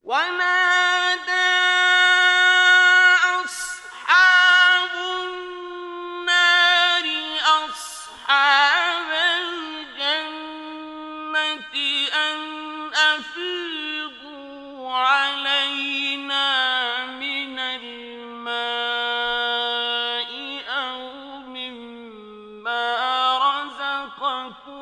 ونادى أصحاب النار أصحاب الجنة أن أفيضوا علينا من الماء أو مما رزقكم